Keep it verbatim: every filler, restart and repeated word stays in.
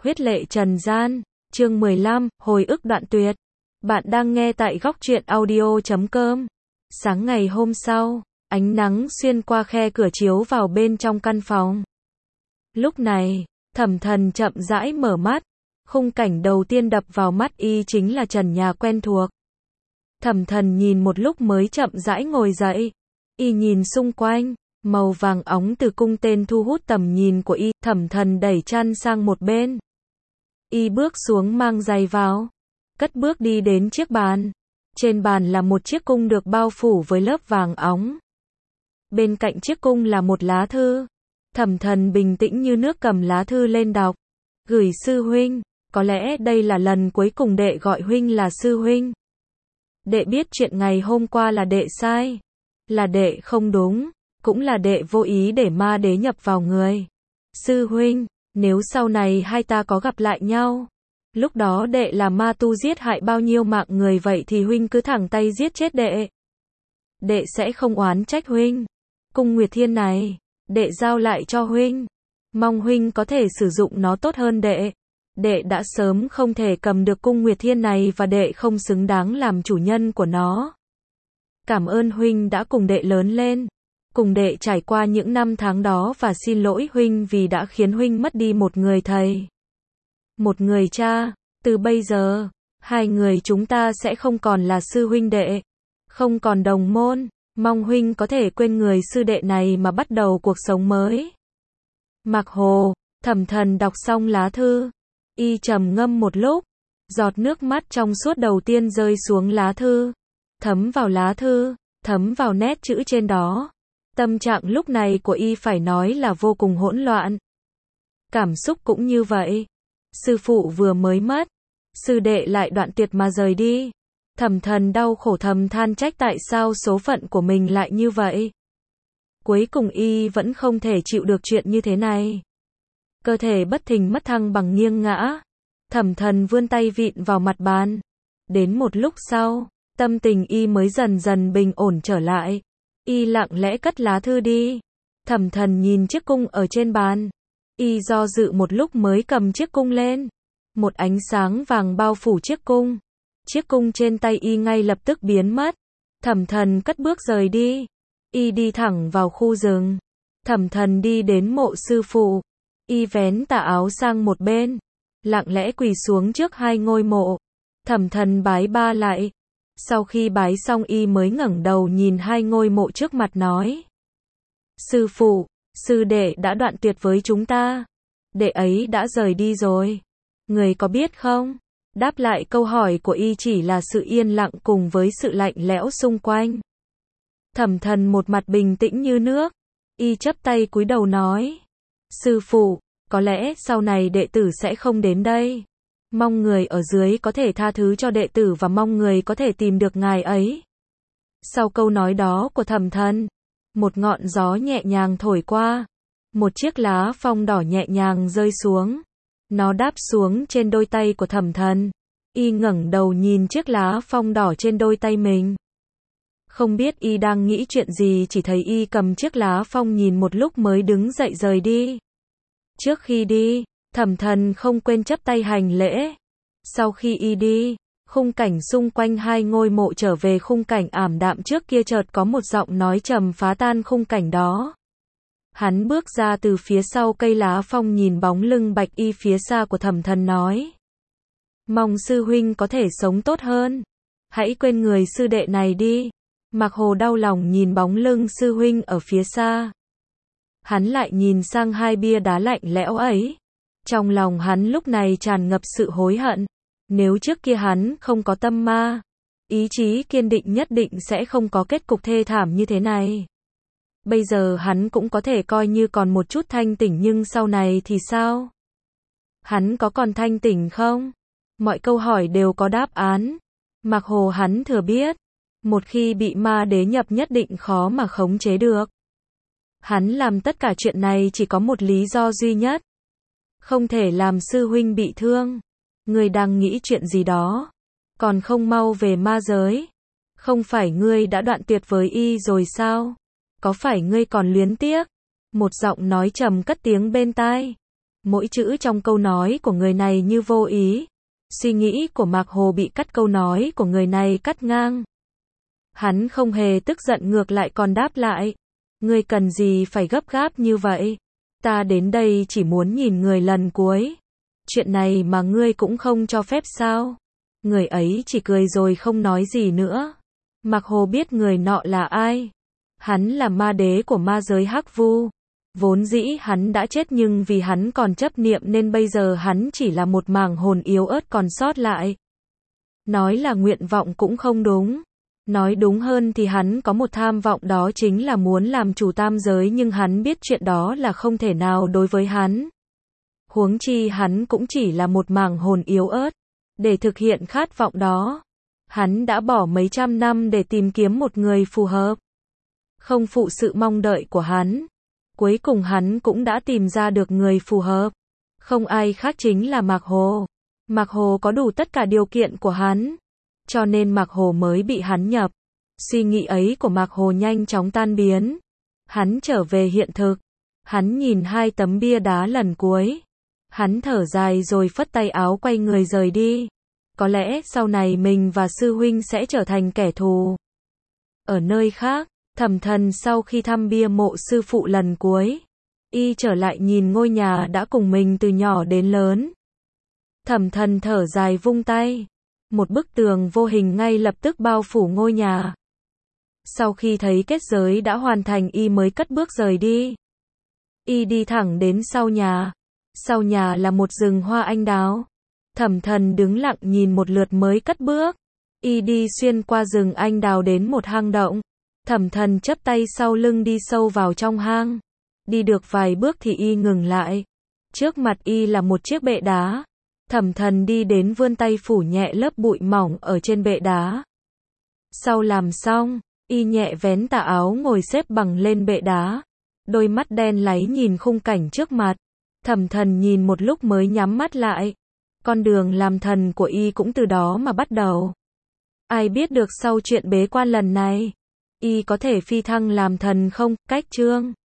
Huyết lệ trần gian, chương mười lăm, hồi ức đoạn tuyệt. Bạn đang nghe tại góc truyện audio chấm com. Sáng ngày hôm sau, ánh nắng xuyên qua khe cửa chiếu vào bên trong căn phòng. Lúc này, Thẩm Thần chậm rãi mở mắt, khung cảnh đầu tiên đập vào mắt y chính là trần nhà quen thuộc. Thẩm Thần nhìn một lúc mới chậm rãi ngồi dậy, y nhìn xung quanh, màu vàng óng từ cung tên thu hút tầm nhìn của y, Thẩm Thần đẩy chăn sang một bên. Y bước xuống mang giày vào, cất bước đi đến chiếc bàn. Trên bàn là một chiếc cung được bao phủ với lớp vàng óng. Bên cạnh chiếc cung là một lá thư. Thẩm Thần bình tĩnh như nước cầm lá thư lên đọc. Gửi sư huynh, có lẽ đây là lần cuối cùng đệ gọi huynh là sư huynh. Đệ biết chuyện ngày hôm qua là đệ sai, là đệ không đúng, cũng là đệ vô ý để ma đế nhập vào người. Sư huynh, nếu sau này hai ta có gặp lại nhau, lúc đó đệ là ma tu giết hại bao nhiêu mạng người vậy thì huynh cứ thẳng tay giết chết đệ. Đệ sẽ không oán trách huynh. Cung Nguyệt Thiên này, đệ giao lại cho huynh. Mong huynh có thể sử dụng nó tốt hơn đệ. Đệ đã sớm không thể cầm được cung Nguyệt Thiên này và đệ không xứng đáng làm chủ nhân của nó. Cảm ơn huynh đã cùng đệ lớn lên, cùng đệ trải qua những năm tháng đó và xin lỗi huynh vì đã khiến huynh mất đi một người thầy, một người cha. Từ bây giờ, hai người chúng ta sẽ không còn là sư huynh đệ, không còn đồng môn. Mong huynh có thể quên người sư đệ này mà bắt đầu cuộc sống mới. Mạc Hồ. Thẩm Thần đọc xong lá thư, y trầm ngâm một lúc, giọt nước mắt trong suốt đầu tiên rơi xuống lá thư, thấm vào lá thư, thấm vào nét chữ trên đó. Tâm trạng lúc này của y phải nói là vô cùng hỗn loạn. Cảm xúc cũng như vậy. Sư phụ vừa mới mất, sư đệ lại đoạn tuyệt mà rời đi. Thẩm Thần đau khổ thầm than trách tại sao số phận của mình lại như vậy. Cuối cùng y vẫn không thể chịu được chuyện như thế này. Cơ thể bất thình mất thăng bằng nghiêng ngã. Thẩm Thần vươn tay vịn vào mặt bàn. Đến một lúc sau, tâm tình y mới dần dần bình ổn trở lại. Y lặng lẽ cất lá thư đi. Thẩm Thần nhìn chiếc cung ở trên bàn. Y do dự một lúc mới cầm chiếc cung lên. Một ánh sáng vàng bao phủ chiếc cung. Chiếc cung trên tay y ngay lập tức biến mất. Thẩm Thần cất bước rời đi. Y đi thẳng vào khu rừng. Thẩm Thần đi đến mộ sư phụ. Y vén tà áo sang một bên, lặng lẽ quỳ xuống trước hai ngôi mộ. Thẩm Thần bái ba lại. Sau khi bái xong y mới ngẩng đầu nhìn hai ngôi mộ trước mặt nói: Sư phụ, sư đệ đã đoạn tuyệt với chúng ta. Đệ ấy đã rời đi rồi. Người có biết không? Đáp lại câu hỏi của y chỉ là sự yên lặng cùng với sự lạnh lẽo xung quanh. Thẩm Thần một mặt bình tĩnh như nước. Y chắp tay cúi đầu nói: Sư phụ, có lẽ sau này đệ tử sẽ không đến đây. Mong người ở dưới có thể tha thứ cho đệ tử và mong người có thể tìm được ngài ấy. Sau câu nói đó của Thẩm Thần, một ngọn gió nhẹ nhàng thổi qua. Một chiếc lá phong đỏ nhẹ nhàng rơi xuống. Nó đáp xuống trên đôi tay của Thẩm Thần. Y ngẩng đầu nhìn chiếc lá phong đỏ trên đôi tay mình. Không biết y đang nghĩ chuyện gì, chỉ thấy y cầm chiếc lá phong nhìn một lúc mới đứng dậy rời đi. Trước khi đi, Thẩm Thần không quên chắp tay hành lễ. Sau khi y đi, khung cảnh xung quanh hai ngôi mộ trở về khung cảnh ảm đạm trước kia, chợt có một giọng nói trầm phá tan khung cảnh đó. Hắn bước ra từ phía sau cây lá phong, nhìn bóng lưng bạch y phía xa của Thẩm Thần nói: Mong sư huynh có thể sống tốt hơn. Hãy quên người sư đệ này đi. Mạc Hồ đau lòng nhìn bóng lưng sư huynh ở phía xa. Hắn lại nhìn sang hai bia đá lạnh lẽo ấy. Trong lòng hắn lúc này tràn ngập sự hối hận. Nếu trước kia hắn không có tâm ma, ý chí kiên định, nhất định sẽ không có kết cục thê thảm như thế này. Bây giờ hắn cũng có thể coi như còn một chút thanh tỉnh, nhưng sau này thì sao? Hắn có còn thanh tỉnh không? Mọi câu hỏi đều có đáp án. Mạc Hồ hắn thừa biết, một khi bị ma đế nhập nhất định khó mà khống chế được. Hắn làm tất cả chuyện này chỉ có một lý do duy nhất. Không thể làm sư huynh bị thương. Ngươi đang nghĩ chuyện gì đó? Còn không mau về ma giới. Không phải ngươi đã đoạn tuyệt với y rồi sao? Có phải ngươi còn luyến tiếc? Một giọng nói trầm cất tiếng bên tai. Mỗi chữ trong câu nói của người này như vô ý. Suy nghĩ của Mạc Hồ bị cắt, câu nói của người này cắt ngang. Hắn không hề tức giận, ngược lại còn đáp lại. Ngươi cần gì phải gấp gáp như vậy? Ta đến đây chỉ muốn nhìn người lần cuối. Chuyện này mà ngươi cũng không cho phép sao? Người ấy chỉ cười rồi không nói gì nữa. Mạc Hồ biết người nọ là ai. Hắn là ma đế của ma giới Hắc Vu. Vốn dĩ hắn đã chết, nhưng vì hắn còn chấp niệm nên bây giờ hắn chỉ là một màng hồn yếu ớt còn sót lại. Nói là nguyện vọng cũng không đúng. Nói đúng hơn thì hắn có một tham vọng, đó chính là muốn làm chủ tam giới, nhưng hắn biết chuyện đó là không thể nào đối với hắn. Huống chi hắn cũng chỉ là một màng hồn yếu ớt. Để thực hiện khát vọng đó, hắn đã bỏ mấy trăm năm để tìm kiếm một người phù hợp. Không phụ sự mong đợi của hắn. Cuối cùng hắn cũng đã tìm ra được người phù hợp. Không ai khác chính là Mạc Hồ. Mạc Hồ có đủ tất cả điều kiện của hắn. Cho nên Mạc Hồ mới bị hắn nhập. Suy nghĩ ấy của Mạc Hồ nhanh chóng tan biến. Hắn trở về hiện thực. Hắn nhìn hai tấm bia đá lần cuối. Hắn thở dài rồi phất tay áo quay người rời đi. Có lẽ sau này mình và sư huynh sẽ trở thành kẻ thù. Ở nơi khác, Thẩm Thần sau khi thăm bia mộ sư phụ lần cuối, y trở lại nhìn ngôi nhà đã cùng mình từ nhỏ đến lớn. Thẩm Thần thở dài vung tay. Một bức tường vô hình ngay lập tức bao phủ ngôi nhà. Sau khi thấy kết giới đã hoàn thành, y mới cất bước rời đi. Y đi thẳng đến sau nhà. Sau nhà là một rừng hoa anh đào. Thẩm Thần đứng lặng nhìn một lượt mới cất bước. Y đi xuyên qua rừng anh đào đến một hang động. Thẩm Thần chắp tay sau lưng đi sâu vào trong hang. Đi được vài bước thì y ngừng lại. Trước mặt y là một chiếc bệ đá. Thẩm Thần đi đến vươn tay phủ nhẹ lớp bụi mỏng ở trên bệ đá. Sau làm xong, y nhẹ vén tà áo ngồi xếp bằng lên bệ đá. Đôi mắt đen láy nhìn khung cảnh trước mặt. Thẩm Thần nhìn một lúc mới nhắm mắt lại. Con đường làm thần của y cũng từ đó mà bắt đầu. Ai biết được sau chuyện bế quan lần này, y có thể phi thăng làm thần không? Cách chương